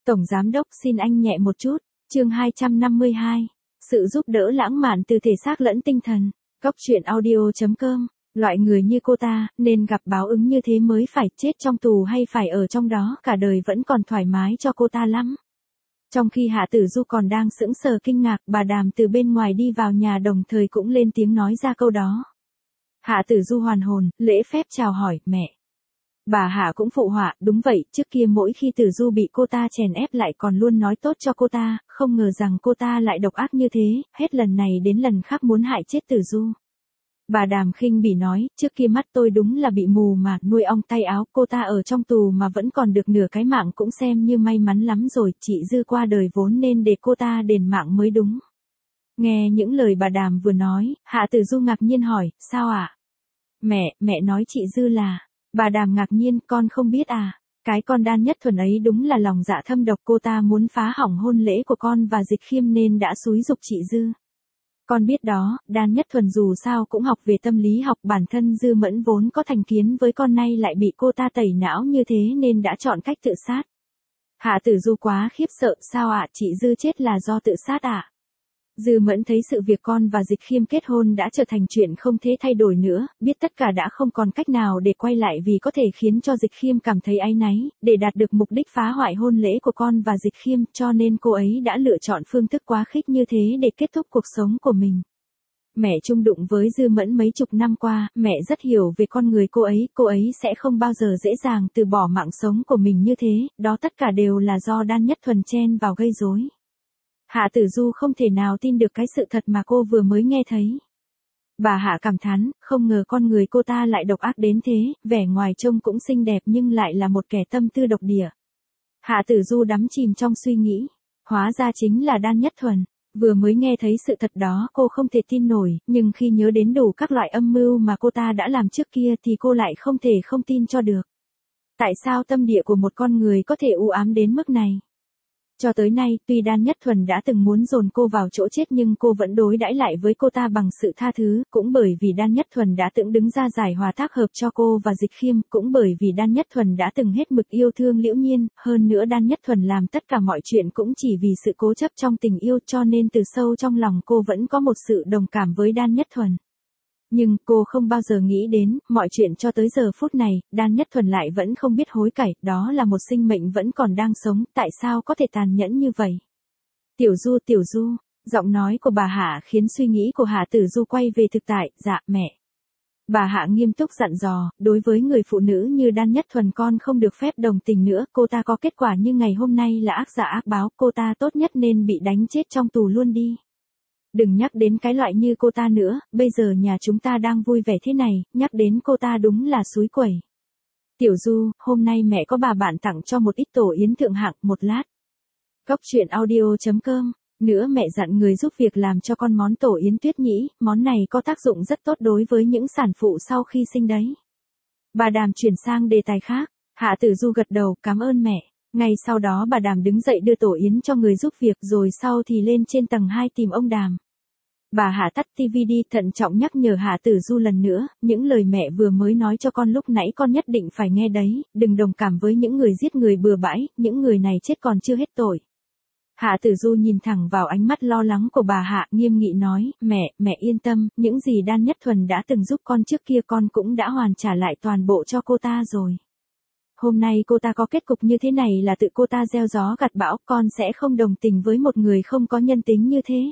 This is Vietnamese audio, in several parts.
Tổng Giám Đốc xin anh nhẹ một chút, chương 252. Sự giúp đỡ lãng mạn từ thể xác lẫn tinh thần. Góc truyện audio.com. Loại người như cô ta, nên gặp báo ứng như thế mới phải chết trong tù hay phải ở trong đó cả đời vẫn còn thoải mái cho cô ta lắm. Trong khi Hạ Tử Du còn đang sững sờ kinh ngạc, bà Đàm từ bên ngoài đi vào nhà đồng thời cũng lên tiếng nói ra câu đó. Hạ Tử Du hoàn hồn, lễ phép chào hỏi, mẹ. Bà Hạ cũng phụ họa, đúng vậy, trước kia mỗi khi Tử Du bị cô ta chèn ép lại còn luôn nói tốt cho cô ta, không ngờ rằng cô ta lại độc ác như thế, hết lần này đến lần khác muốn hại chết Tử Du. Bà Đàm khinh bỉ nói, trước kia mắt tôi đúng là bị mù mà, nuôi ong tay áo, cô ta ở trong tù mà vẫn còn được nửa cái mạng cũng xem như may mắn lắm rồi, chị Dư qua đời vốn nên để cô ta đền mạng mới đúng. Nghe những lời bà Đàm vừa nói, Hạ Tử Du ngạc nhiên hỏi, sao ạ? Mẹ nói chị Dư là... Bà Đàm ngạc nhiên, con không biết à? Cái con Đan Nhất Thuần ấy đúng là lòng dạ thâm độc, cô ta muốn phá hỏng hôn lễ của con và Dịch Khiêm nên đã xúi giục chị Dư. Con biết đó, Đan Nhất Thuần dù sao cũng học về tâm lý học, bản thân Dư Mẫn vốn có thành kiến với con nay lại bị cô ta tẩy não như thế nên đã chọn cách tự sát. Hạ Tử Du quá khiếp sợ, sao ạ, chị Dư chết là do tự sát ạ? Dư Mẫn thấy sự việc con và Dịch Khiêm kết hôn đã trở thành chuyện không thể thay đổi nữa, biết tất cả đã không còn cách nào để quay lại vì có thể khiến cho Dịch Khiêm cảm thấy áy náy, để đạt được mục đích phá hoại hôn lễ của con và Dịch Khiêm, cho nên cô ấy đã lựa chọn phương thức quá khích như thế để kết thúc cuộc sống của mình. Mẹ chung đụng với Dư Mẫn mấy chục năm qua, mẹ rất hiểu về con người cô ấy sẽ không bao giờ dễ dàng từ bỏ mạng sống của mình như thế, đó tất cả đều là do Đan Nhất Thuần chen vào gây rối. Hạ Tử Du không thể nào tin được cái sự thật mà cô vừa mới nghe thấy. Bà Hạ cảm thán, không ngờ con người cô ta lại độc ác đến thế, vẻ ngoài trông cũng xinh đẹp nhưng lại là một kẻ tâm tư độc địa. Hạ Tử Du đắm chìm trong suy nghĩ, hóa ra chính là Đan Nhất Thuần. Vừa mới nghe thấy sự thật đó cô không thể tin nổi, nhưng khi nhớ đến đủ các loại âm mưu mà cô ta đã làm trước kia thì cô lại không thể không tin cho được. Tại sao tâm địa của một con người có thể u ám đến mức này? Cho tới nay, tuy Đan Nhất Thuần đã từng muốn dồn cô vào chỗ chết nhưng cô vẫn đối đãi lại với cô ta bằng sự tha thứ, cũng bởi vì Đan Nhất Thuần đã từng đứng ra giải hòa tác hợp cho cô và Dịch Khiêm, cũng bởi vì Đan Nhất Thuần đã từng hết mực yêu thương Liễu Nhiên, hơn nữa Đan Nhất Thuần làm tất cả mọi chuyện cũng chỉ vì sự cố chấp trong tình yêu, cho nên từ sâu trong lòng cô vẫn có một sự đồng cảm với Đan Nhất Thuần. Nhưng cô không bao giờ nghĩ đến, mọi chuyện cho tới giờ phút này, Đan Nhất Thuần lại vẫn không biết hối cải, đó là một sinh mệnh vẫn còn đang sống, tại sao có thể tàn nhẫn như vậy? Tiểu Du, giọng nói của bà Hạ khiến suy nghĩ của Hạ Tử Du quay về thực tại, dạ, mẹ. Bà Hạ nghiêm túc dặn dò, đối với người phụ nữ như Đan Nhất Thuần con không được phép đồng tình nữa, cô ta có kết quả như ngày hôm nay là ác giả ác báo, cô ta tốt nhất nên bị đánh chết trong tù luôn đi. Đừng nhắc đến cái loại như cô ta nữa, bây giờ nhà chúng ta đang vui vẻ thế này, nhắc đến cô ta đúng là xúi quẩy. Tiểu Du, hôm nay mẹ có bà bạn tặng cho một ít tổ yến thượng hạng, một lát. Góc truyện audio.com. Nữa mẹ dặn người giúp việc làm cho con món tổ yến tuyết nhĩ, món này có tác dụng rất tốt đối với những sản phụ sau khi sinh đấy. Bà Đàm chuyển sang đề tài khác, Hạ Tử Du gật đầu, cảm ơn mẹ. Ngay sau đó bà Đàm đứng dậy đưa tổ yến cho người giúp việc rồi sau thì lên trên tầng 2 tìm ông Đàm. Bà Hạ tắt tivi đi, thận trọng nhắc nhở Hạ Tử Du lần nữa, những lời mẹ vừa mới nói cho con lúc nãy con nhất định phải nghe đấy, đừng đồng cảm với những người giết người bừa bãi, những người này chết còn chưa hết tội. Hạ Tử Du nhìn thẳng vào ánh mắt lo lắng của bà Hạ, nghiêm nghị nói, mẹ yên tâm, những gì Đan Nhất Thuần đã từng giúp con trước kia con cũng đã hoàn trả lại toàn bộ cho cô ta rồi. Hôm nay cô ta có kết cục như thế này là tự cô ta gieo gió gặt bão, con sẽ không đồng tình với một người không có nhân tính như thế.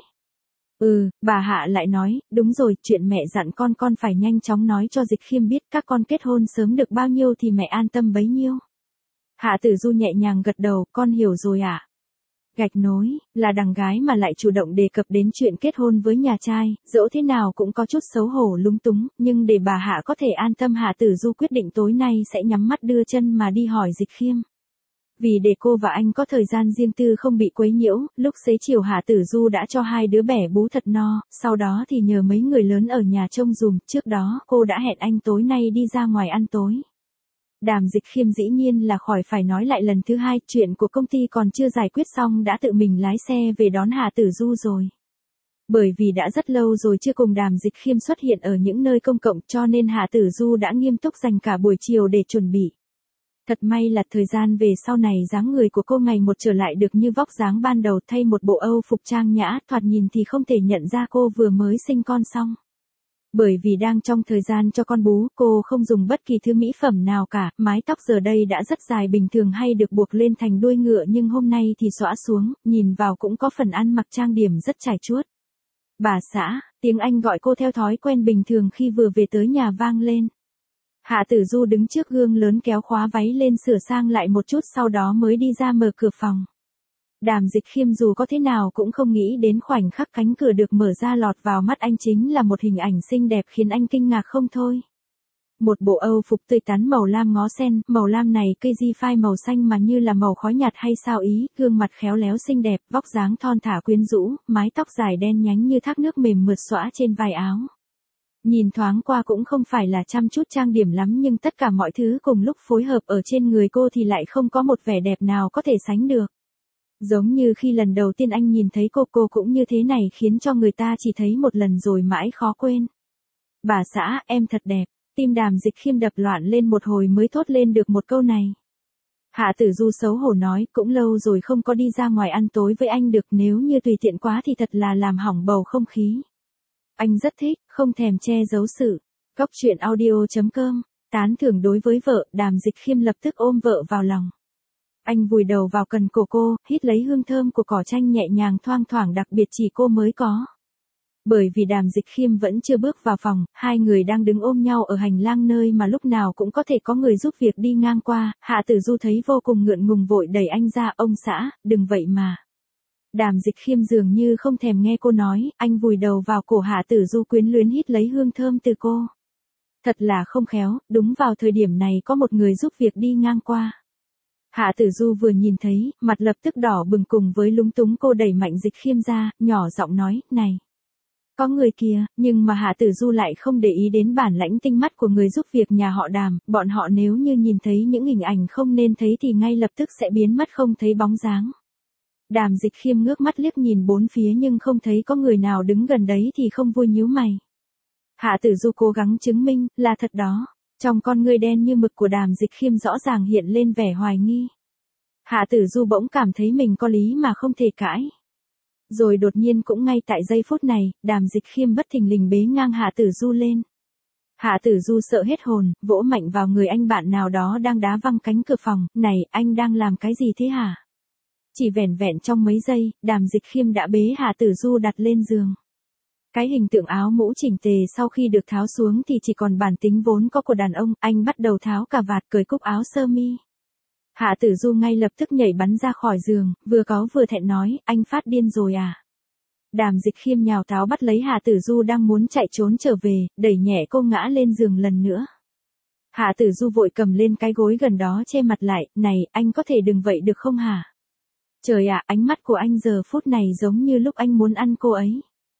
Bà Hạ lại nói, đúng rồi, chuyện mẹ dặn con phải nhanh chóng nói cho Dịch Khiêm biết các con kết hôn sớm được bao nhiêu thì mẹ an tâm bấy nhiêu. Hạ Tử Du nhẹ nhàng gật đầu, con hiểu rồi ạ. Gạch nối, là đằng gái mà lại chủ động đề cập đến chuyện kết hôn với nhà trai, dẫu thế nào cũng có chút xấu hổ lúng túng, nhưng để bà Hạ có thể an tâm Hạ Tử Du quyết định tối nay sẽ nhắm mắt đưa chân mà đi hỏi Dịch Khiêm. Vì để cô và anh có thời gian riêng tư không bị quấy nhiễu, lúc xế chiều Hạ Tử Du đã cho hai đứa bé bú thật no, sau đó thì nhờ mấy người lớn ở nhà trông dùm, trước đó cô đã hẹn anh tối nay đi ra ngoài ăn tối. Đàm Dịch Khiêm dĩ nhiên là khỏi phải nói lại lần thứ hai, chuyện của công ty còn chưa giải quyết xong đã tự mình lái xe về đón Hạ Tử Du rồi. Bởi vì đã rất lâu rồi chưa cùng Đàm Dịch Khiêm xuất hiện ở những nơi công cộng cho nên Hạ Tử Du đã nghiêm túc dành cả buổi chiều để chuẩn bị. Thật may là thời gian về sau này dáng người của cô ngày một trở lại được như vóc dáng ban đầu, thay một bộ Âu phục trang nhã, thoạt nhìn thì không thể nhận ra cô vừa mới sinh con xong. Bởi vì đang trong thời gian cho con bú, cô không dùng bất kỳ thứ mỹ phẩm nào cả, mái tóc giờ đây đã rất dài, bình thường hay được buộc lên thành đuôi ngựa nhưng hôm nay thì xõa xuống, nhìn vào cũng có phần ăn mặc trang điểm rất trải chuốt. Bà xã, tiếng Anh gọi cô theo thói quen bình thường khi vừa về tới nhà vang lên. Hạ Tử Du đứng trước gương lớn kéo khóa váy lên sửa sang lại một chút sau đó mới đi ra mở cửa phòng. Đàm Dịch Khiêm dù có thế nào cũng không nghĩ đến khoảnh khắc cánh cửa được mở ra lọt vào mắt anh chính là một hình ảnh xinh đẹp khiến anh kinh ngạc không thôi. Một bộ Âu phục tươi tắn màu lam ngó sen, màu lam này cây di phai màu xanh mà như là màu khói nhạt hay sao ý, gương mặt khéo léo xinh đẹp, vóc dáng thon thả quyến rũ, mái tóc dài đen nhánh như thác nước mềm mượt xõa trên vai áo. Nhìn thoáng qua cũng không phải là chăm chút trang điểm lắm nhưng tất cả mọi thứ cùng lúc phối hợp ở trên người cô thì lại không có một vẻ đẹp nào có thể sánh được. Giống như khi lần đầu tiên anh nhìn thấy cô cũng như thế này khiến cho người ta chỉ thấy một lần rồi mãi khó quên. Bà xã, em thật đẹp, tim Đàm Dịch Khiêm đập loạn lên một hồi mới thốt lên được một câu này. Hạ Tử Du xấu hổ nói, cũng lâu rồi không có đi ra ngoài ăn tối với anh được, nếu như tùy tiện quá thì thật là làm hỏng bầu không khí. Anh rất thích, không thèm che giấu sự. Góc truyện audio.com, tán thưởng đối với vợ, Đàm Dịch Khiêm lập tức ôm vợ vào lòng. Anh vùi đầu vào cần cổ cô, hít lấy hương thơm của cỏ chanh nhẹ nhàng thoang thoảng đặc biệt chỉ cô mới có. Bởi vì Đàm Dịch Khiêm vẫn chưa bước vào phòng, hai người đang đứng ôm nhau ở hành lang nơi mà lúc nào cũng có thể có người giúp việc đi ngang qua, Hạ Tử Du thấy vô cùng ngượng ngùng vội đẩy anh ra, ông xã, đừng vậy mà. Đàm Dịch Khiêm dường như không thèm nghe cô nói, anh vùi đầu vào cổ Hạ Tử Du quyến luyến hít lấy hương thơm từ cô. Thật là không khéo, đúng vào thời điểm này có một người giúp việc đi ngang qua. Hạ Tử Du vừa nhìn thấy, mặt lập tức đỏ bừng cùng với lúng túng cô đẩy mạnh Dịch Khiêm ra, nhỏ giọng nói, này. Có người kìa, nhưng mà Hạ Tử Du lại không để ý đến bản lãnh tinh mắt của người giúp việc nhà họ Đàm, bọn họ nếu như nhìn thấy những hình ảnh không nên thấy thì ngay lập tức sẽ biến mất không thấy bóng dáng. Đàm Dịch Khiêm ngước mắt liếc nhìn bốn phía nhưng không thấy có người nào đứng gần đấy thì không vui nhíu mày. Hạ Tử Du cố gắng chứng minh, là thật đó. Trong con ngươi đen như mực của Đàm Dịch Khiêm rõ ràng hiện lên vẻ hoài nghi. Hạ Tử Du bỗng cảm thấy mình có lý mà không thể cãi. Rồi đột nhiên cũng ngay tại giây phút này, Đàm Dịch Khiêm bất thình lình bế ngang Hạ Tử Du lên. Hạ Tử Du sợ hết hồn, vỗ mạnh vào người anh bạn nào đó đang đá văng cánh cửa phòng, này, anh đang làm cái gì thế hả? Chỉ vẻn vẹn trong mấy giây, Đàm Dịch Khiêm đã bế Hạ Tử Du đặt lên giường. Cái hình tượng áo mũ chỉnh tề sau khi được tháo xuống thì chỉ còn bản tính vốn có của đàn ông, anh bắt đầu tháo cà vạt cởi cúc áo sơ mi. Hạ Tử Du ngay lập tức nhảy bắn ra khỏi giường, vừa cáu vừa thẹn nói, anh phát điên rồi à? Đàm Dịch Khiêm nhào táo bắt lấy Hạ Tử Du đang muốn chạy trốn trở về, đẩy nhẹ cô ngã lên giường lần nữa. Hạ Tử Du vội cầm lên cái gối gần đó che mặt lại, này, anh có thể đừng vậy được không hả? Trời ạ, ánh mắt của anh giờ phút này giống như lúc anh muốn ăn cô ấy.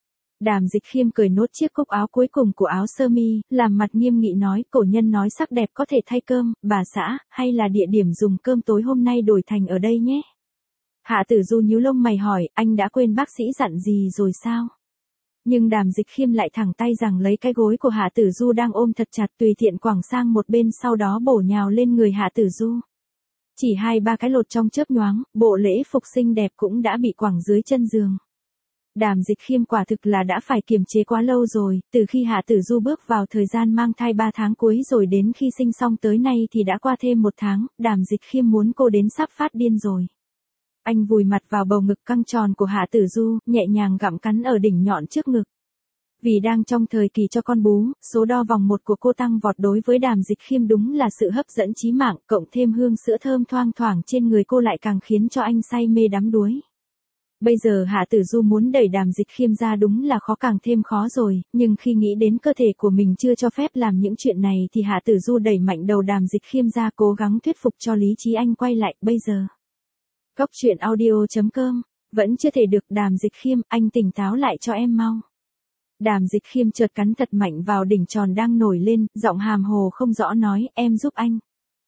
Đàm Dịch Khiêm cởi nốt chiếc cúc áo cuối cùng của áo sơ mi, làm mặt nghiêm nghị nói, cổ nhân nói sắc đẹp có thể thay cơm, bà xã, hay là địa điểm dùng cơm tối hôm nay đổi thành ở đây nhé. Hạ Tử Du nhíu lông mày hỏi, anh đã quên bác sĩ dặn gì rồi sao? Nhưng Đàm Dịch Khiêm lại thẳng tay rằng lấy cái gối của Hạ Tử Du đang ôm thật chặt tùy tiện quẳng sang một bên sau đó bổ nhào lên người Hạ Tử Du. Chỉ 2-3 cái lột trong chớp nhoáng, bộ lễ phục xinh đẹp cũng đã bị quẳng dưới chân giường. Đàm Dịch Khiêm quả thực là đã phải kiềm chế quá lâu rồi, từ khi Hạ Tử Du bước vào thời gian mang thai 3 tháng cuối rồi đến khi sinh xong tới nay thì đã qua thêm 1 tháng, Đàm Dịch Khiêm muốn cô đến sắp phát điên rồi. Anh vùi mặt vào bầu ngực căng tròn của Hạ Tử Du, nhẹ nhàng gặm cắn ở đỉnh nhọn trước ngực. Vì đang trong thời kỳ cho con bú, số đo vòng 1 của cô tăng vọt đối với Đàm Dịch Khiêm đúng là sự hấp dẫn chí mạng, cộng thêm hương sữa thơm thoang thoảng trên người cô lại càng khiến cho anh say mê đắm đuối. Bây giờ Hạ Tử Du muốn đẩy Đàm Dịch Khiêm ra đúng là khó càng thêm khó rồi, nhưng khi nghĩ đến cơ thể của mình chưa cho phép làm những chuyện này thì Hạ Tử Du đẩy mạnh đầu Đàm Dịch Khiêm ra cố gắng thuyết phục cho lý trí anh quay lại, bây giờ. Góc truyện audio.com, vẫn chưa thể được Đàm Dịch Khiêm, anh tỉnh táo lại cho em mau. Đàm Dịch Khiêm chợt cắn thật mạnh vào đỉnh tròn đang nổi lên, giọng hàm hồ không rõ nói, em giúp anh.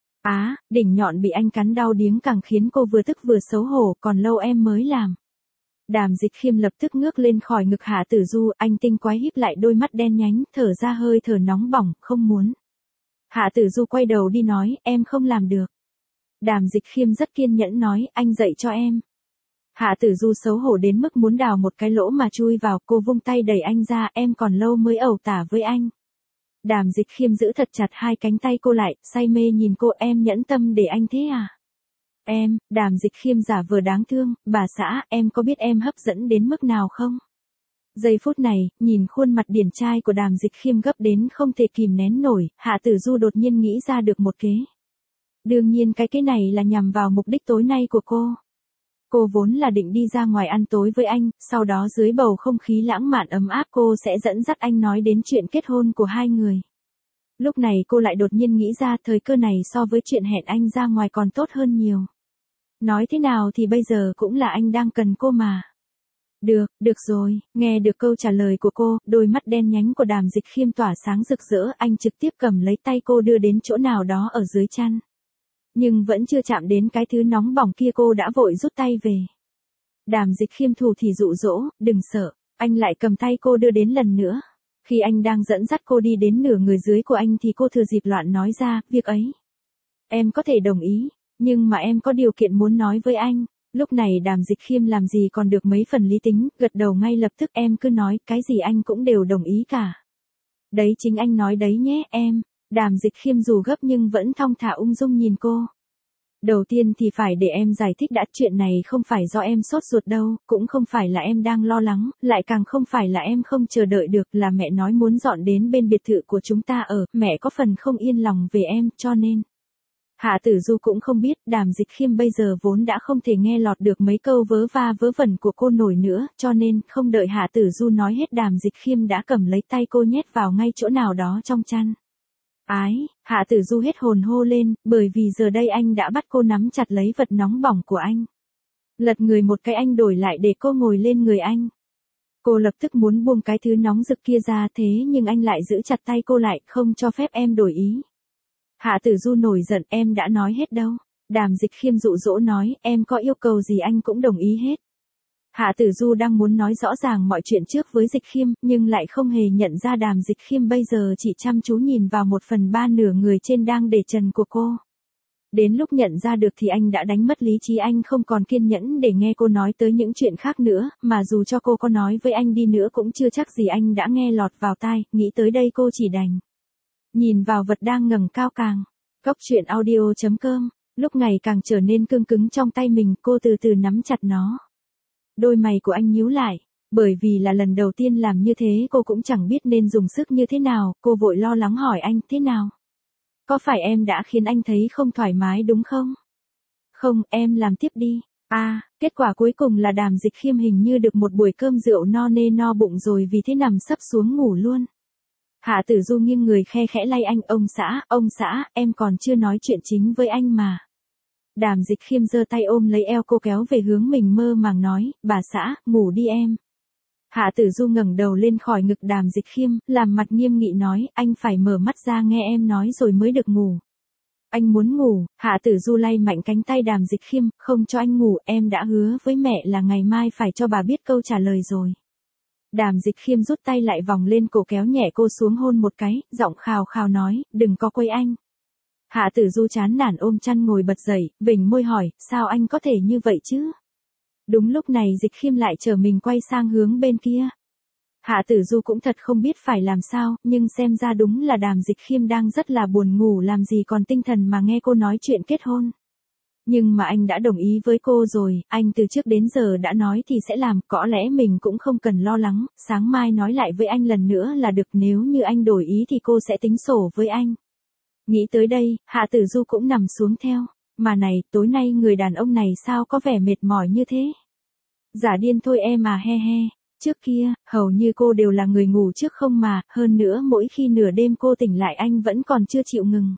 Đỉnh nhọn bị anh cắn đau điếng càng khiến cô vừa tức vừa xấu hổ, còn lâu em mới làm. Đàm Dịch Khiêm lập tức ngước lên khỏi ngực Hạ Tử Du, anh tinh quái híp lại đôi mắt đen nhánh, thở ra hơi thở nóng bỏng, không muốn. Hạ Tử Du quay đầu đi nói, em không làm được. Đàm Dịch Khiêm rất kiên nhẫn nói, anh dạy cho em. Hạ Tử Du xấu hổ đến mức muốn đào một cái lỗ mà chui vào, cô vung tay đẩy anh ra, em còn lâu mới ẩu tả với anh. Đàm Dịch Khiêm giữ thật chặt hai cánh tay cô lại, say mê nhìn cô, em nhẫn tâm để anh thế à? Em, Đàm Dịch Khiêm giả vờ đáng thương, bà xã, em có biết em hấp dẫn đến mức nào không? Giây phút này, nhìn khuôn mặt điển trai của Đàm Dịch Khiêm gấp đến không thể kìm nén nổi, Hạ Tử Du đột nhiên nghĩ ra được một kế. Đương nhiên cái kế này là nhằm vào mục đích tối nay của cô. Cô vốn là định đi ra ngoài ăn tối với anh, sau đó dưới bầu không khí lãng mạn ấm áp cô sẽ dẫn dắt anh nói đến chuyện kết hôn của hai người. Lúc này cô lại đột nhiên nghĩ ra thời cơ này so với chuyện hẹn anh ra ngoài còn tốt hơn nhiều. Nói thế nào thì bây giờ cũng là anh đang cần cô mà. Được rồi, nghe được câu trả lời của cô, đôi mắt đen nhánh của Đàm Dịch Khiêm tỏa sáng rực rỡ, anh trực tiếp cầm lấy tay cô đưa đến chỗ nào đó ở dưới chăn. Nhưng vẫn chưa chạm đến cái thứ nóng bỏng kia cô đã vội rút tay về. Đàm Dịch Khiêm thủ thì dụ dỗ, đừng sợ, anh lại cầm tay cô đưa đến lần nữa. Khi anh đang dẫn dắt cô đi đến nửa người dưới của anh thì cô thừa dịp loạn nói ra, việc ấy. Em có thể đồng ý, nhưng mà em có điều kiện muốn nói với anh. Lúc này Đàm Dịch Khiêm làm gì còn được mấy phần lý tính, gật đầu ngay lập tức, em cứ nói, cái gì anh cũng đều đồng ý cả. Đấy chính anh nói đấy nhé em. Đàm Dịch Khiêm dù gấp nhưng vẫn thong thả ung dung nhìn cô. Đầu tiên thì phải để em giải thích đã, chuyện này không phải do em sốt ruột đâu, cũng không phải là em đang lo lắng, lại càng không phải là em không chờ đợi được, là mẹ nói muốn dọn đến bên biệt thự của chúng ta ở, mẹ có phần không yên lòng về em, cho nên. Hạ Tử Du cũng không biết, Đàm Dịch Khiêm bây giờ vốn đã không thể nghe lọt được mấy câu vớ va vớ vẩn của cô nổi nữa, cho nên, không đợi Hạ Tử Du nói hết, Đàm Dịch Khiêm đã cầm lấy tay cô nhét vào ngay chỗ nào đó trong chăn. Ái, Hạ Tử Du hết hồn hô lên, bởi vì giờ đây anh đã bắt cô nắm chặt lấy vật nóng bỏng của anh. Lật người một cái anh đổi lại để cô ngồi lên người anh. Cô lập tức muốn buông cái thứ nóng rực kia ra, thế nhưng anh lại giữ chặt tay cô lại, không cho phép em đổi ý. Hạ Tử Du nổi giận, em đã nói hết đâu. Đàm Dịch Khiêm dụ dỗ nói, em có yêu cầu gì anh cũng đồng ý hết. Hạ Tử Du đang muốn nói rõ ràng mọi chuyện trước với Dịch Khiêm, nhưng lại không hề nhận ra Đàm Dịch Khiêm bây giờ chỉ chăm chú nhìn vào 1/3 nửa người trên đang để trần của cô. Đến lúc nhận ra được thì anh đã đánh mất lý trí, anh không còn kiên nhẫn để nghe cô nói tới những chuyện khác nữa, mà dù cho cô có nói với anh đi nữa cũng chưa chắc gì anh đã nghe lọt vào tai, nghĩ tới đây cô chỉ đành nhìn vào vật đang ngẩng cao càng. Cốc truyện audio.com, lúc ngày càng trở nên cương cứng trong tay mình, cô từ từ nắm chặt nó. Đôi mày của anh nhíu lại, bởi vì là lần đầu tiên làm như thế cô cũng chẳng biết nên dùng sức như thế nào, cô vội lo lắng hỏi anh, thế nào? Có phải em đã khiến anh thấy không thoải mái đúng không? Không, em làm tiếp đi. Kết quả cuối cùng là Đàm Dịch Khiêm hình như được một buổi cơm rượu no nê no bụng rồi, vì thế nằm sấp xuống ngủ luôn. Hạ Tử Du nghiêng người khe khẽ lay anh, ông xã, em còn chưa nói chuyện chính với anh mà. Đàm Dịch Khiêm giơ tay ôm lấy eo cô kéo về hướng mình, mơ màng nói, bà xã, ngủ đi em. Hạ Tử Du ngẩng đầu lên khỏi ngực Đàm Dịch Khiêm, làm mặt nghiêm nghị nói, anh phải mở mắt ra nghe em nói rồi mới được ngủ. Anh muốn ngủ. Hạ Tử Du lay mạnh cánh tay Đàm Dịch Khiêm, không cho anh ngủ, em đã hứa với mẹ là ngày mai phải cho bà biết câu trả lời rồi. Đàm Dịch Khiêm rút tay lại vòng lên cổ kéo nhẹ cô xuống hôn một cái, giọng khào khào nói, đừng có quấy anh. Hạ Tử Du chán nản ôm chăn ngồi bật dậy, vểnh môi hỏi, sao anh có thể như vậy chứ? Đúng lúc này Dịch Khiêm lại trở mình quay sang hướng bên kia. Hạ Tử Du cũng thật không biết phải làm sao, nhưng xem ra đúng là Đàm Dịch Khiêm đang rất là buồn ngủ, làm gì còn tinh thần mà nghe cô nói chuyện kết hôn. Nhưng mà anh đã đồng ý với cô rồi, anh từ trước đến giờ đã nói thì sẽ làm, có lẽ mình cũng không cần lo lắng, sáng mai nói lại với anh lần nữa là được, nếu như anh đổi ý thì cô sẽ tính sổ với anh. Nghĩ tới đây, Hạ Tử Du cũng nằm xuống theo. Mà này, tối nay người đàn ông này sao có vẻ mệt mỏi như thế? Giả điên thôi em à, he he. Trước kia, hầu như cô đều là người ngủ trước không mà, hơn nữa mỗi khi nửa đêm cô tỉnh lại anh vẫn còn chưa chịu ngừng.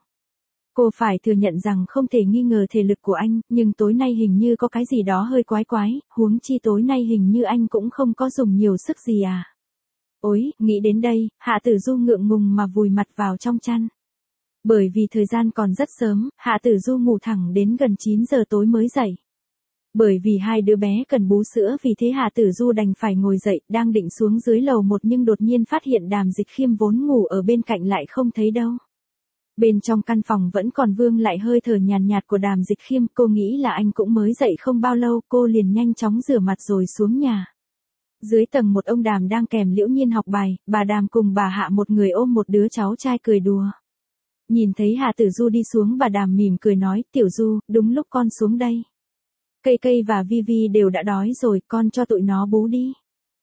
Cô phải thừa nhận rằng không thể nghi ngờ thể lực của anh, nhưng tối nay hình như có cái gì đó hơi quái quái, huống chi tối nay hình như anh cũng không có dùng nhiều sức gì à. Ôi, nghĩ đến đây, Hạ Tử Du ngượng ngùng mà vùi mặt vào trong chăn. Bởi vì thời gian còn rất sớm, Hạ Tử Du ngủ thẳng đến gần 9 giờ tối mới dậy. Bởi vì hai đứa bé cần bú sữa, vì thế Hạ Tử Du đành phải ngồi dậy, đang định xuống dưới lầu 1 nhưng đột nhiên phát hiện Đàm Dịch Khiêm vốn ngủ ở bên cạnh lại không thấy đâu. Bên trong căn phòng vẫn còn vương lại hơi thở nhàn nhạt của Đàm Dịch Khiêm, cô nghĩ là anh cũng mới dậy không bao lâu, cô liền nhanh chóng rửa mặt rồi xuống nhà. Dưới tầng một ông Đàm đang kèm Liễu Nhiên học bài, bà Đàm cùng bà Hạ một người ôm một đứa cháu trai cười đùa. Nhìn thấy Hạ Tử Du đi xuống, bà Đàm mỉm cười nói, Tiểu Du, đúng lúc con xuống đây. Cây Cây và Vi Vi đều đã đói rồi, con cho tụi nó bú đi.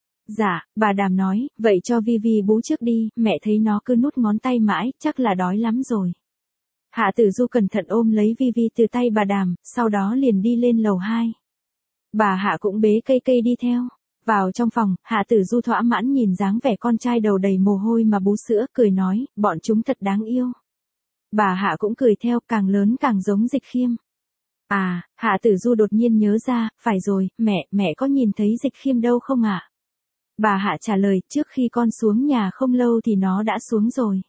Dạ, bà Đàm nói, vậy cho Vi Vi bú trước đi, mẹ thấy nó cứ nút ngón tay mãi, chắc là đói lắm rồi. Hạ Tử Du cẩn thận ôm lấy Vi Vi từ tay bà Đàm, sau đó liền đi lên lầu 2. Bà Hạ cũng bế Cây Cây đi theo. Vào trong phòng, Hạ Tử Du thỏa mãn nhìn dáng vẻ con trai đầu đầy mồ hôi mà bú sữa, cười nói, bọn chúng thật đáng yêu. Bà Hạ cũng cười theo, càng lớn càng giống Dịch Khiêm. À, Hạ Tử Du đột nhiên nhớ ra, phải rồi, mẹ có nhìn thấy Dịch Khiêm đâu không ạ? Bà Hạ trả lời, trước khi con xuống nhà không lâu thì nó đã xuống rồi.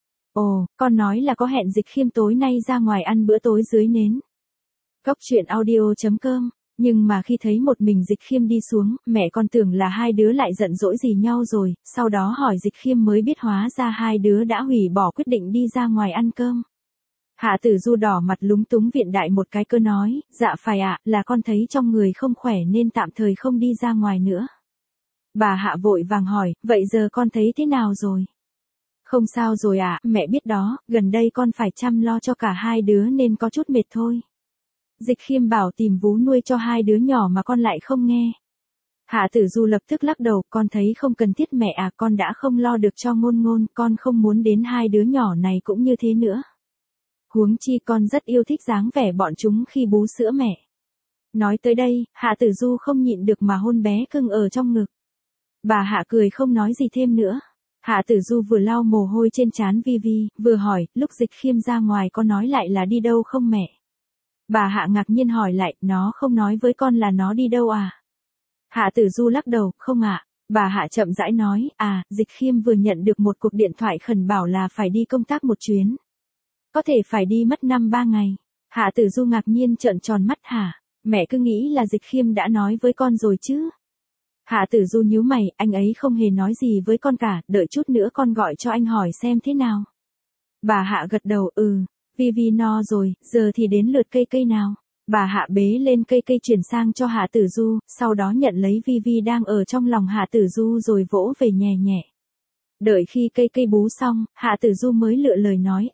Ồ, con nói là có hẹn Dịch Khiêm tối nay ra ngoài ăn bữa tối dưới nến. Cóc truyện audio.com. Nhưng mà khi thấy một mình Dịch Khiêm đi xuống, mẹ con tưởng là hai đứa lại giận dỗi gì nhau rồi, sau đó hỏi Dịch Khiêm mới biết hóa ra hai đứa đã hủy bỏ quyết định đi ra ngoài ăn cơm. Hạ Tử Du đỏ mặt lúng túng viện đại một cái cơ nói, dạ phải ạ, là con thấy trong người không khỏe nên tạm thời không đi ra ngoài nữa. Bà Hạ vội vàng hỏi, vậy giờ con thấy thế nào rồi? Không sao rồi ạ, mẹ biết đó, gần đây con phải chăm lo cho cả hai đứa nên có chút mệt thôi. Dịch Khiêm bảo tìm vú nuôi cho hai đứa nhỏ mà con lại không nghe. Hạ Tử Du lập tức lắc đầu, con thấy không cần thiết mẹ à, con đã không lo được cho Ngôn Ngôn, con không muốn đến hai đứa nhỏ này cũng như thế nữa. Huống chi con rất yêu thích dáng vẻ bọn chúng khi bú sữa mẹ. Nói tới đây, Hạ Tử Du không nhịn được mà hôn bé cưng ở trong ngực. Bà Hạ cười không nói gì thêm nữa. Hạ Tử Du vừa lau mồ hôi trên trán Vi Vi, vừa hỏi, lúc Dịch Khiêm ra ngoài có nói lại là đi đâu không mẹ? Bà Hạ ngạc nhiên hỏi lại, nó không nói với con là nó đi đâu à? Hạ Tử Du lắc đầu, không ạ. Bà Hạ chậm rãi nói, Dịch Khiêm vừa nhận được một cuộc điện thoại khẩn bảo là phải đi công tác một chuyến. Có thể phải đi mất 5-3 ngày. Hạ Tử Du ngạc nhiên trợn tròn mắt hả? Mẹ cứ nghĩ là Dịch Khiêm đã nói với con rồi chứ? Hạ Tử Du nhíu mày, anh ấy không hề nói gì với con cả, đợi chút nữa con gọi cho anh hỏi xem thế nào. Bà Hạ gật đầu, Vi Vi no rồi, giờ thì đến lượt Cây Cây nào. Bà Hạ bế lên Cây Cây chuyển sang cho Hạ Tử Du, sau đó nhận lấy Vi Vi đang ở trong lòng Hạ Tử Du rồi vỗ về nhẹ nhẹ. Đợi khi Cây Cây bú xong, Hạ Tử Du mới lựa lời nói,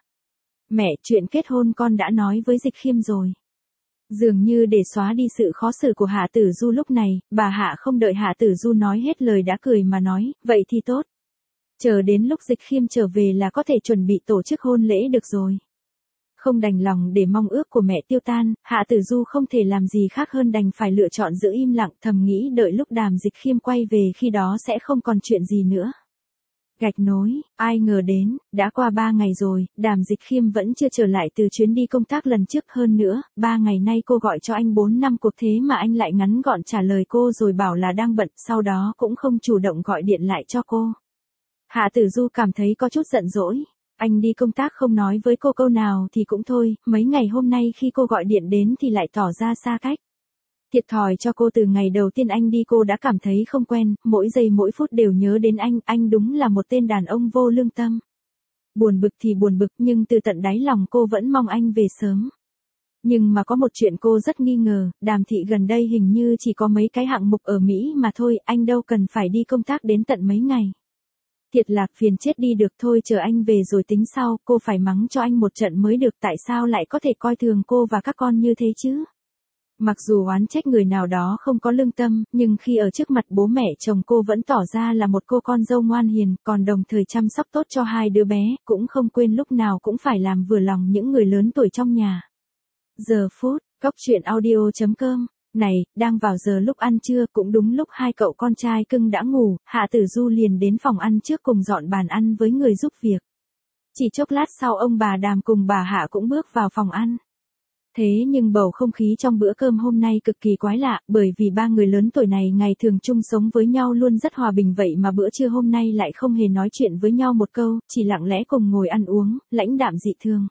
mẹ, chuyện kết hôn con đã nói với Dịch Khiêm rồi. Dường như để xóa đi sự khó xử của Hạ Tử Du lúc này, bà Hạ không đợi Hạ Tử Du nói hết lời đã cười mà nói, vậy thì tốt. Chờ đến lúc Dịch Khiêm trở về là có thể chuẩn bị tổ chức hôn lễ được rồi. Không đành lòng để mong ước của mẹ tiêu tan, Hạ Tử Du không thể làm gì khác hơn đành phải lựa chọn giữ im lặng, thầm nghĩ đợi lúc Đàm Dịch Khiêm quay về khi đó sẽ không còn chuyện gì nữa. Gạch nối, ai ngờ đến, đã qua 3 ngày rồi, Đàm Dịch Khiêm vẫn chưa trở lại từ chuyến đi công tác lần trước, hơn nữa, 3 ngày nay cô gọi cho anh 4-5 cuộc thế mà anh lại ngắn gọn trả lời cô rồi bảo là đang bận, sau đó cũng không chủ động gọi điện lại cho cô. Hạ Tử Du cảm thấy có chút giận dỗi. Anh đi công tác không nói với cô câu nào thì cũng thôi, mấy ngày hôm nay khi cô gọi điện đến thì lại tỏ ra xa cách. Thiệt thòi cho cô, từ ngày đầu tiên anh đi cô đã cảm thấy không quen, mỗi giây mỗi phút đều nhớ đến anh đúng là một tên đàn ông vô lương tâm. Buồn bực thì buồn bực nhưng từ tận đáy lòng cô vẫn mong anh về sớm. Nhưng mà có một chuyện cô rất nghi ngờ, Đàm thị gần đây hình như chỉ có mấy cái hạng mục ở Mỹ mà thôi, anh đâu cần phải đi công tác đến tận mấy ngày. Thiệt là phiền chết đi được, thôi chờ anh về rồi tính sau, cô phải mắng cho anh một trận mới được, tại sao lại có thể coi thường cô và các con như thế chứ? Mặc dù oán trách người nào đó không có lương tâm, nhưng khi ở trước mặt bố mẹ chồng cô vẫn tỏ ra là một cô con dâu ngoan hiền, còn đồng thời chăm sóc tốt cho hai đứa bé, cũng không quên lúc nào cũng phải làm vừa lòng những người lớn tuổi trong nhà. Giờ phút, cóc truyện audio.com. Này, đang vào giờ lúc ăn trưa, cũng đúng lúc hai cậu con trai cưng đã ngủ, Hạ Tử Du liền đến phòng ăn trước cùng dọn bàn ăn với người giúp việc. Chỉ chốc lát sau ông bà Đàm cùng bà Hạ cũng bước vào phòng ăn. Thế nhưng bầu không khí trong bữa cơm hôm nay cực kỳ quái lạ, bởi vì ba người lớn tuổi này ngày thường chung sống với nhau luôn rất hòa bình, vậy mà bữa trưa hôm nay lại không hề nói chuyện với nhau một câu, chỉ lặng lẽ cùng ngồi ăn uống, lãnh đạm dị thường.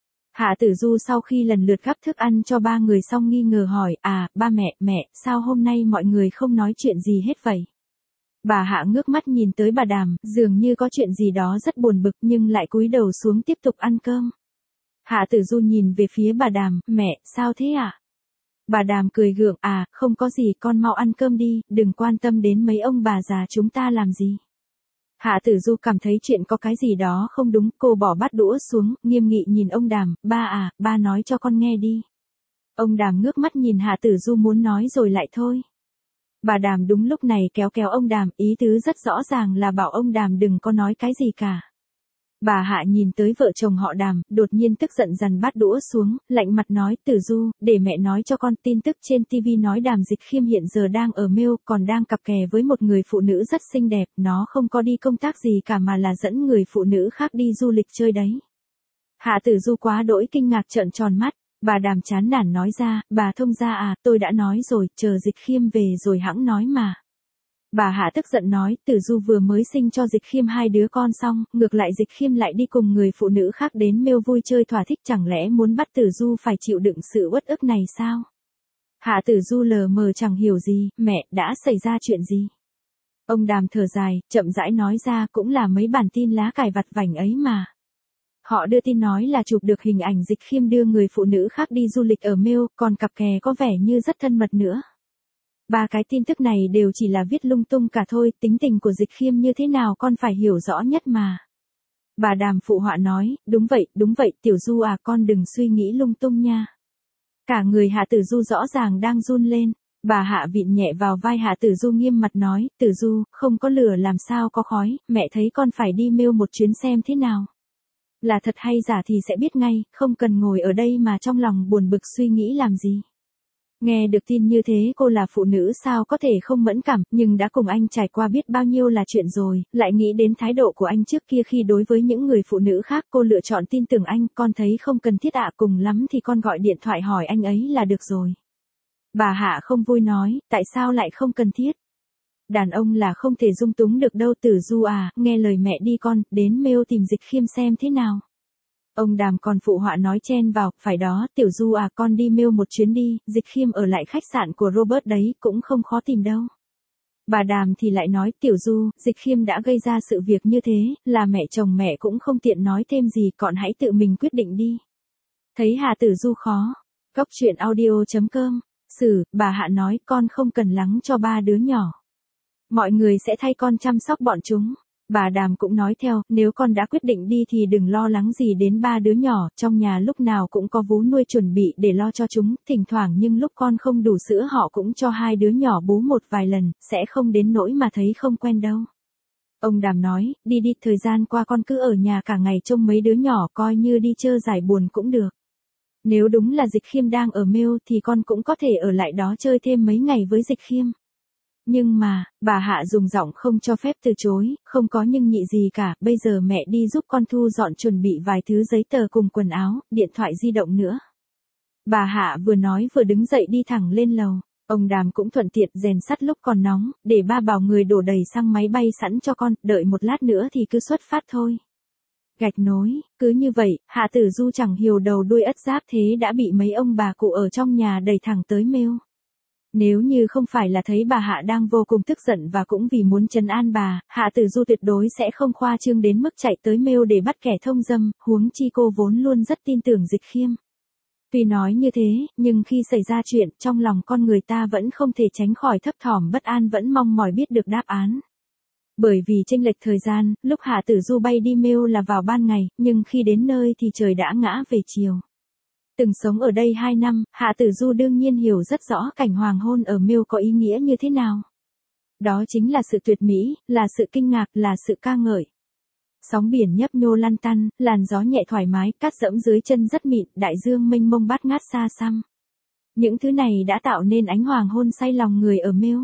Hạ Tử Du sau khi lần lượt gắp thức ăn cho ba người xong nghi ngờ hỏi, ba mẹ, sao hôm nay mọi người không nói chuyện gì hết vậy? Bà Hạ ngước mắt nhìn tới bà Đàm, dường như có chuyện gì đó rất buồn bực nhưng lại cúi đầu xuống tiếp tục ăn cơm. Hạ Tử Du nhìn về phía bà Đàm, mẹ, sao thế ạ? Bà Đàm cười gượng, không có gì, con mau ăn cơm đi, đừng quan tâm đến mấy ông bà già chúng ta làm gì. Hạ Tử Du cảm thấy chuyện có cái gì đó không đúng, cô bỏ bát đũa xuống, nghiêm nghị nhìn ông Đàm, ba nói cho con nghe đi. Ông Đàm ngước mắt nhìn Hạ Tử Du muốn nói rồi lại thôi. Bà Đàm đúng lúc này kéo kéo ông Đàm, ý tứ rất rõ ràng là bảo ông Đàm đừng có nói cái gì cả. Bà Hạ nhìn tới vợ chồng họ Đàm, đột nhiên tức giận dằn bát đũa xuống, lạnh mặt nói, Tử Du, để mẹ nói cho con, tin tức trên TV nói Đàm Dịch Khiêm hiện giờ đang ở Mail, còn đang cặp kè với một người phụ nữ rất xinh đẹp, nó không có đi công tác gì cả mà là dẫn người phụ nữ khác đi du lịch chơi đấy. Hạ Tử Du quá đỗi kinh ngạc trợn tròn mắt, bà Đàm chán nản nói ra, bà thông gia tôi đã nói rồi, chờ Dịch Khiêm về rồi hẵng nói mà. Bà Hạ tức giận nói, Tử Du vừa mới sinh cho Dịch Khiêm 2 đứa con xong, ngược lại Dịch Khiêm lại đi cùng người phụ nữ khác đến Mail vui chơi thỏa thích, chẳng lẽ muốn bắt Tử Du phải chịu đựng sự uất ức này sao? Hạ Tử Du lờ mờ chẳng hiểu gì, mẹ, đã xảy ra chuyện gì? Ông Đàm thở dài, chậm rãi nói ra, cũng là mấy bản tin lá cải vặt vảnh ấy mà. Họ đưa tin nói là chụp được hình ảnh Dịch Khiêm đưa người phụ nữ khác đi du lịch ở Mail, còn cặp kè có vẻ như rất thân mật nữa. 3 cái tin tức này đều chỉ là viết lung tung cả thôi, tính tình của Dịch Khiêm như thế nào con phải hiểu rõ nhất mà. Bà Đàm phụ họa nói, đúng vậy, Tiểu Du con đừng suy nghĩ lung tung nha. Cả người Hạ Tử Du rõ ràng đang run lên, bà Hạ vịn nhẹ vào vai Hạ Tử Du nghiêm mặt nói, Tử Du, không có lửa làm sao có khói, mẹ thấy con phải đi Mail một chuyến xem thế nào. Là thật hay giả thì sẽ biết ngay, không cần ngồi ở đây mà trong lòng buồn bực suy nghĩ làm gì. Nghe được tin như thế cô là phụ nữ sao có thể không mẫn cảm, nhưng đã cùng anh trải qua biết bao nhiêu là chuyện rồi, lại nghĩ đến thái độ của anh trước kia khi đối với những người phụ nữ khác, cô lựa chọn tin tưởng anh, con thấy không cần thiết cùng lắm thì con gọi điện thoại hỏi anh ấy là được rồi. Bà Hạ không vui nói, tại sao lại không cần thiết? Đàn ông là không thể dung túng được đâu Tử Du nghe lời mẹ đi con, đến Mail tìm Dịch Khiêm xem thế nào. Ông Đàm còn phụ họa nói chen vào, phải đó, Tiểu Du con đi Mail một chuyến đi, Dịch Khiêm ở lại khách sạn của Robert đấy, cũng không khó tìm đâu. Bà Đàm thì lại nói, Tiểu Du, Dịch Khiêm đã gây ra sự việc như thế, là mẹ chồng mẹ cũng không tiện nói thêm gì, con hãy tự mình quyết định đi. Thấy Hạ Tử Du khó. Cóc truyện audio.com. Bà Hạ nói, con không cần lắng cho 3 đứa nhỏ. Mọi người sẽ thay con chăm sóc bọn chúng. Bà Đàm cũng nói theo, nếu con đã quyết định đi thì đừng lo lắng gì đến 3 đứa nhỏ, trong nhà lúc nào cũng có vú nuôi chuẩn bị để lo cho chúng, thỉnh thoảng nhưng lúc con không đủ sữa họ cũng cho 2 đứa nhỏ bú một vài lần, sẽ không đến nỗi mà thấy không quen đâu. Ông Đàm nói, đi, thời gian qua con cứ ở nhà cả ngày trông mấy đứa nhỏ coi như đi chơi giải buồn cũng được. Nếu đúng là Dịch Khiêm đang ở Mail thì con cũng có thể ở lại đó chơi thêm mấy ngày với Dịch Khiêm. Nhưng mà, bà Hạ dùng giọng không cho phép từ chối, không có nhưng nhị gì cả, bây giờ mẹ đi giúp con thu dọn chuẩn bị vài thứ giấy tờ cùng quần áo, điện thoại di động nữa. Bà Hạ vừa nói vừa đứng dậy đi thẳng lên lầu, ông Đàm cũng thuận tiện rèn sắt lúc còn nóng, để ba bảo người đổ đầy xăng máy bay sẵn cho con, đợi một lát nữa thì cứ xuất phát thôi. Gạch nối, cứ như vậy, Hạ Tử Du chẳng hiểu đầu đuôi ất giáp thế đã bị mấy ông bà cụ ở trong nhà đẩy thẳng tới Mail. Nếu như không phải là thấy bà Hạ đang vô cùng tức giận và cũng vì muốn trấn an bà, Hạ Tử Du tuyệt đối sẽ không khoa trương đến mức chạy tới Mail để bắt kẻ thông dâm, huống chi cô vốn luôn rất tin tưởng Dịch Khiêm. Tuy nói như thế, nhưng khi xảy ra chuyện, trong lòng con người ta vẫn không thể tránh khỏi thấp thỏm bất an, vẫn mong mỏi biết được đáp án. Bởi vì chênh lệch thời gian, lúc Hạ Tử Du bay đi Mail là vào ban ngày, nhưng khi đến nơi thì trời đã ngã về chiều. Từng sống ở đây 2 năm, Hạ Tử Du đương nhiên hiểu rất rõ cảnh hoàng hôn ở Mail có ý nghĩa như thế nào. Đó chính là sự tuyệt mỹ, là sự kinh ngạc, là sự ca ngợi. Sóng biển nhấp nhô lăn tăn, làn gió nhẹ thoải mái, cát dẫm dưới chân rất mịn, đại dương mênh mông bát ngát xa xăm. Những thứ này đã tạo nên ánh hoàng hôn say lòng người ở Mail.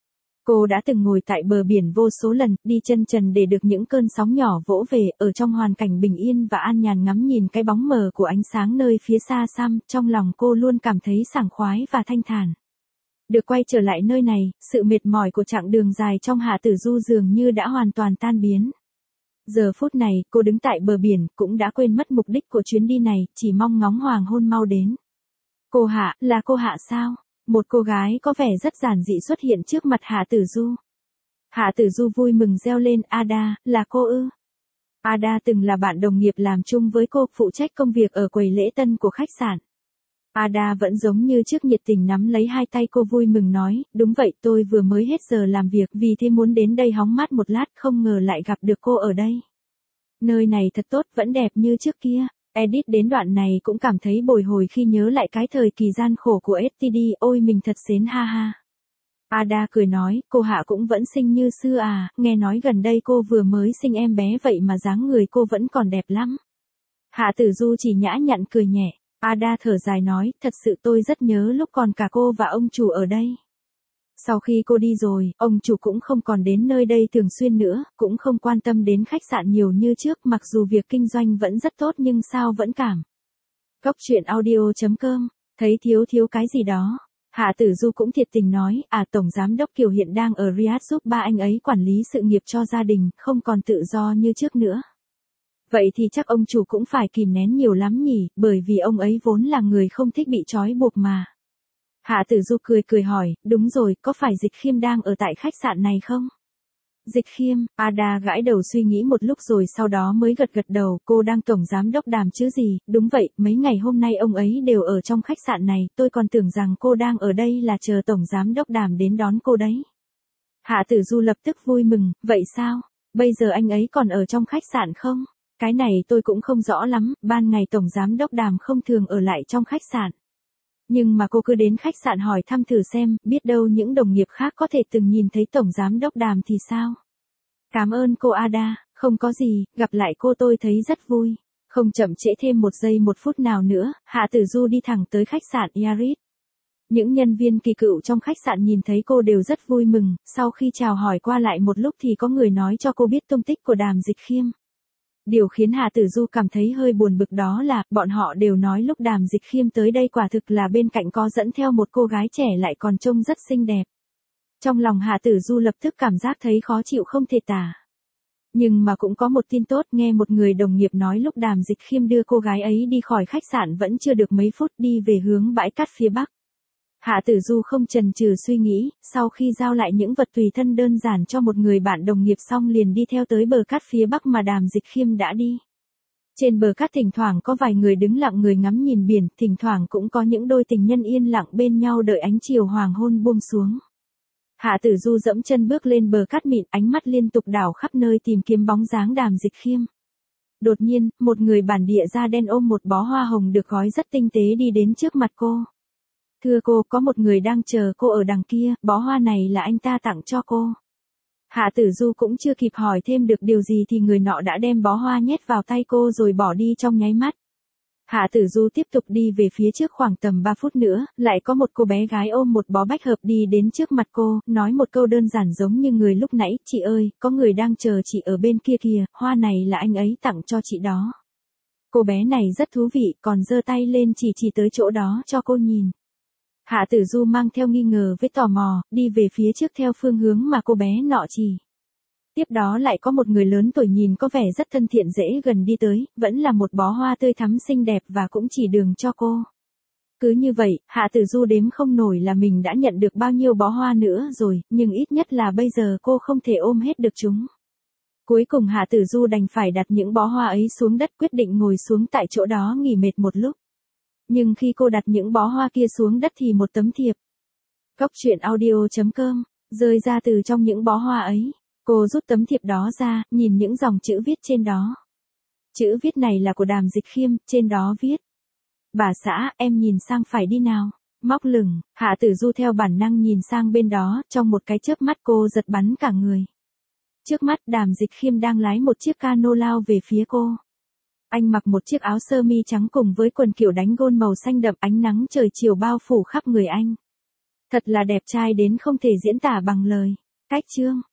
Cô đã từng ngồi tại bờ biển vô số lần, đi chân trần để được những cơn sóng nhỏ vỗ về, ở trong hoàn cảnh bình yên và an nhàn ngắm nhìn cái bóng mờ của ánh sáng nơi phía xa xăm, trong lòng cô luôn cảm thấy sảng khoái và thanh thản. Được quay trở lại nơi này, sự mệt mỏi của chặng đường dài trong Hạ Tử Du dường như đã hoàn toàn tan biến. Giờ phút này, cô đứng tại bờ biển, cũng đã quên mất mục đích của chuyến đi này, chỉ mong ngóng hoàng hôn mau đến. Cô Hạ, là cô Hạ sao? Một cô gái có vẻ rất giản dị xuất hiện trước mặt Hạ Tử Du. Hạ Tử Du vui mừng reo lên, Ada, là cô ư? Ada từng là bạn đồng nghiệp làm chung với cô, phụ trách công việc ở quầy lễ tân của khách sạn. Ada vẫn giống như trước nhiệt tình nắm lấy hai tay cô vui mừng nói, đúng vậy tôi vừa mới hết giờ làm việc vì thế muốn đến đây hóng mát một lát không ngờ lại gặp được cô ở đây. Nơi này thật tốt vẫn đẹp như trước kia. Edit đến đoạn này cũng cảm thấy bồi hồi khi nhớ lại cái thời kỳ gian khổ của STD, ôi mình thật xến ha ha. Ada cười nói, cô Hạ cũng vẫn xinh như xưa à, nghe nói gần đây cô vừa mới sinh em bé vậy mà dáng người cô vẫn còn đẹp lắm. Hạ Tử Du chỉ nhã nhặn cười nhẹ. Ada thở dài nói, thật sự tôi rất nhớ lúc còn cả cô và ông chủ ở đây. Sau khi cô đi rồi, ông chủ cũng không còn đến nơi đây thường xuyên nữa, cũng không quan tâm đến khách sạn nhiều như trước, mặc dù việc kinh doanh vẫn rất tốt nhưng sao vẫn cảm. Cóc truyện audio.com, thấy thiếu cái gì đó. Hạ Tử Du cũng thiệt tình nói, Tổng Giám đốc Kiều hiện đang ở Riyadh giúp ba anh ấy quản lý sự nghiệp cho gia đình, không còn tự do như trước nữa. Vậy thì chắc ông chủ cũng phải kìm nén nhiều lắm nhỉ, bởi vì ông ấy vốn là người không thích bị trói buộc mà. Hạ Tử Du cười hỏi, đúng rồi, có phải Dịch Khiêm đang ở tại khách sạn này không? Dịch Khiêm, Ada gãi đầu suy nghĩ một lúc rồi sau đó mới gật đầu, cô đang tổng giám đốc Đàm chứ gì, đúng vậy, mấy ngày hôm nay ông ấy đều ở trong khách sạn này, tôi còn tưởng rằng cô đang ở đây là chờ tổng giám đốc Đàm đến đón cô đấy. Hạ Tử Du lập tức vui mừng, vậy sao? Bây giờ anh ấy còn ở trong khách sạn không? Cái này tôi cũng không rõ lắm, ban ngày tổng giám đốc Đàm không thường ở lại trong khách sạn. Nhưng mà cô cứ đến khách sạn hỏi thăm thử xem, biết đâu những đồng nghiệp khác có thể từng nhìn thấy tổng giám đốc Đàm thì sao? Cảm ơn cô Ada, không có gì, gặp lại cô tôi thấy rất vui. Không chậm trễ thêm một giây một phút nào nữa, Hạ Tử Du đi thẳng tới khách sạn Yaris. Những nhân viên kỳ cựu trong khách sạn nhìn thấy cô đều rất vui mừng, sau khi chào hỏi qua lại một lúc thì có người nói cho cô biết tung tích của Đàm Dịch Khiêm. Điều khiến Hạ Tử Du cảm thấy hơi buồn bực đó là, bọn họ đều nói lúc Đàm Dịch Khiêm tới đây quả thực là bên cạnh có dẫn theo một cô gái trẻ lại còn trông rất xinh đẹp. Trong lòng Hạ Tử Du lập tức cảm giác thấy khó chịu không thể tả. Nhưng mà cũng có một tin tốt, nghe một người đồng nghiệp nói lúc Đàm Dịch Khiêm đưa cô gái ấy đi khỏi khách sạn vẫn chưa được mấy phút đi về hướng bãi cát phía bắc. Hạ Tử Du không chần chừ suy nghĩ, sau khi giao lại những vật tùy thân đơn giản cho một người bạn đồng nghiệp xong liền đi theo tới bờ cát phía bắc mà Đàm Dịch Khiêm đã đi. Trên bờ cát thỉnh thoảng có vài người đứng lặng người ngắm nhìn biển, thỉnh thoảng cũng có những đôi tình nhân yên lặng bên nhau đợi ánh chiều hoàng hôn buông xuống. Hạ Tử Du dẫm chân bước lên bờ cát mịn, ánh mắt liên tục đảo khắp nơi tìm kiếm bóng dáng Đàm Dịch Khiêm. Đột nhiên, một người bản địa da đen ôm một bó hoa hồng được gói rất tinh tế đi đến trước mặt cô. Thưa cô, có một người đang chờ cô ở đằng kia, bó hoa này là anh ta tặng cho cô. Hạ Tử Du cũng chưa kịp hỏi thêm được điều gì thì người nọ đã đem bó hoa nhét vào tay cô rồi bỏ đi trong nháy mắt. Hạ Tử Du tiếp tục đi về phía trước khoảng tầm 3 phút nữa, lại có một cô bé gái ôm một bó bách hợp đi đến trước mặt cô, nói một câu đơn giản giống như người lúc nãy, chị ơi, có người đang chờ chị ở bên kia kìa, hoa này là anh ấy tặng cho chị đó. Cô bé này rất thú vị, còn giơ tay lên chỉ tới chỗ đó cho cô nhìn. Hạ Tử Du mang theo nghi ngờ với tò mò, đi về phía trước theo phương hướng mà cô bé nọ chỉ. Tiếp đó lại có một người lớn tuổi nhìn có vẻ rất thân thiện dễ gần đi tới, vẫn là một bó hoa tươi thắm xinh đẹp và cũng chỉ đường cho cô. Cứ như vậy, Hạ Tử Du đếm không nổi là mình đã nhận được bao nhiêu bó hoa nữa rồi, nhưng ít nhất là bây giờ cô không thể ôm hết được chúng. Cuối cùng Hạ Tử Du đành phải đặt những bó hoa ấy xuống đất quyết định ngồi xuống tại chỗ đó nghỉ mệt một lúc. Nhưng khi cô đặt những bó hoa kia xuống đất thì một tấm thiệp. Cóc truyện audio.com, rơi ra từ trong những bó hoa ấy. Cô rút tấm thiệp đó ra, nhìn những dòng chữ viết trên đó. Chữ viết này là của Đàm Dịch Khiêm, trên đó viết. Bà xã, em nhìn sang phải đi nào. Móc lửng, Hạ Tử Du theo bản năng nhìn sang bên đó, trong một cái chớp mắt cô giật bắn cả người. Trước mắt Đàm Dịch Khiêm đang lái một chiếc cano lao về phía cô. Anh mặc một chiếc áo sơ mi trắng cùng với quần kiểu đánh gôn màu xanh đậm, ánh nắng trời chiều bao phủ khắp người anh. Thật là đẹp trai đến không thể diễn tả bằng lời. Cách chương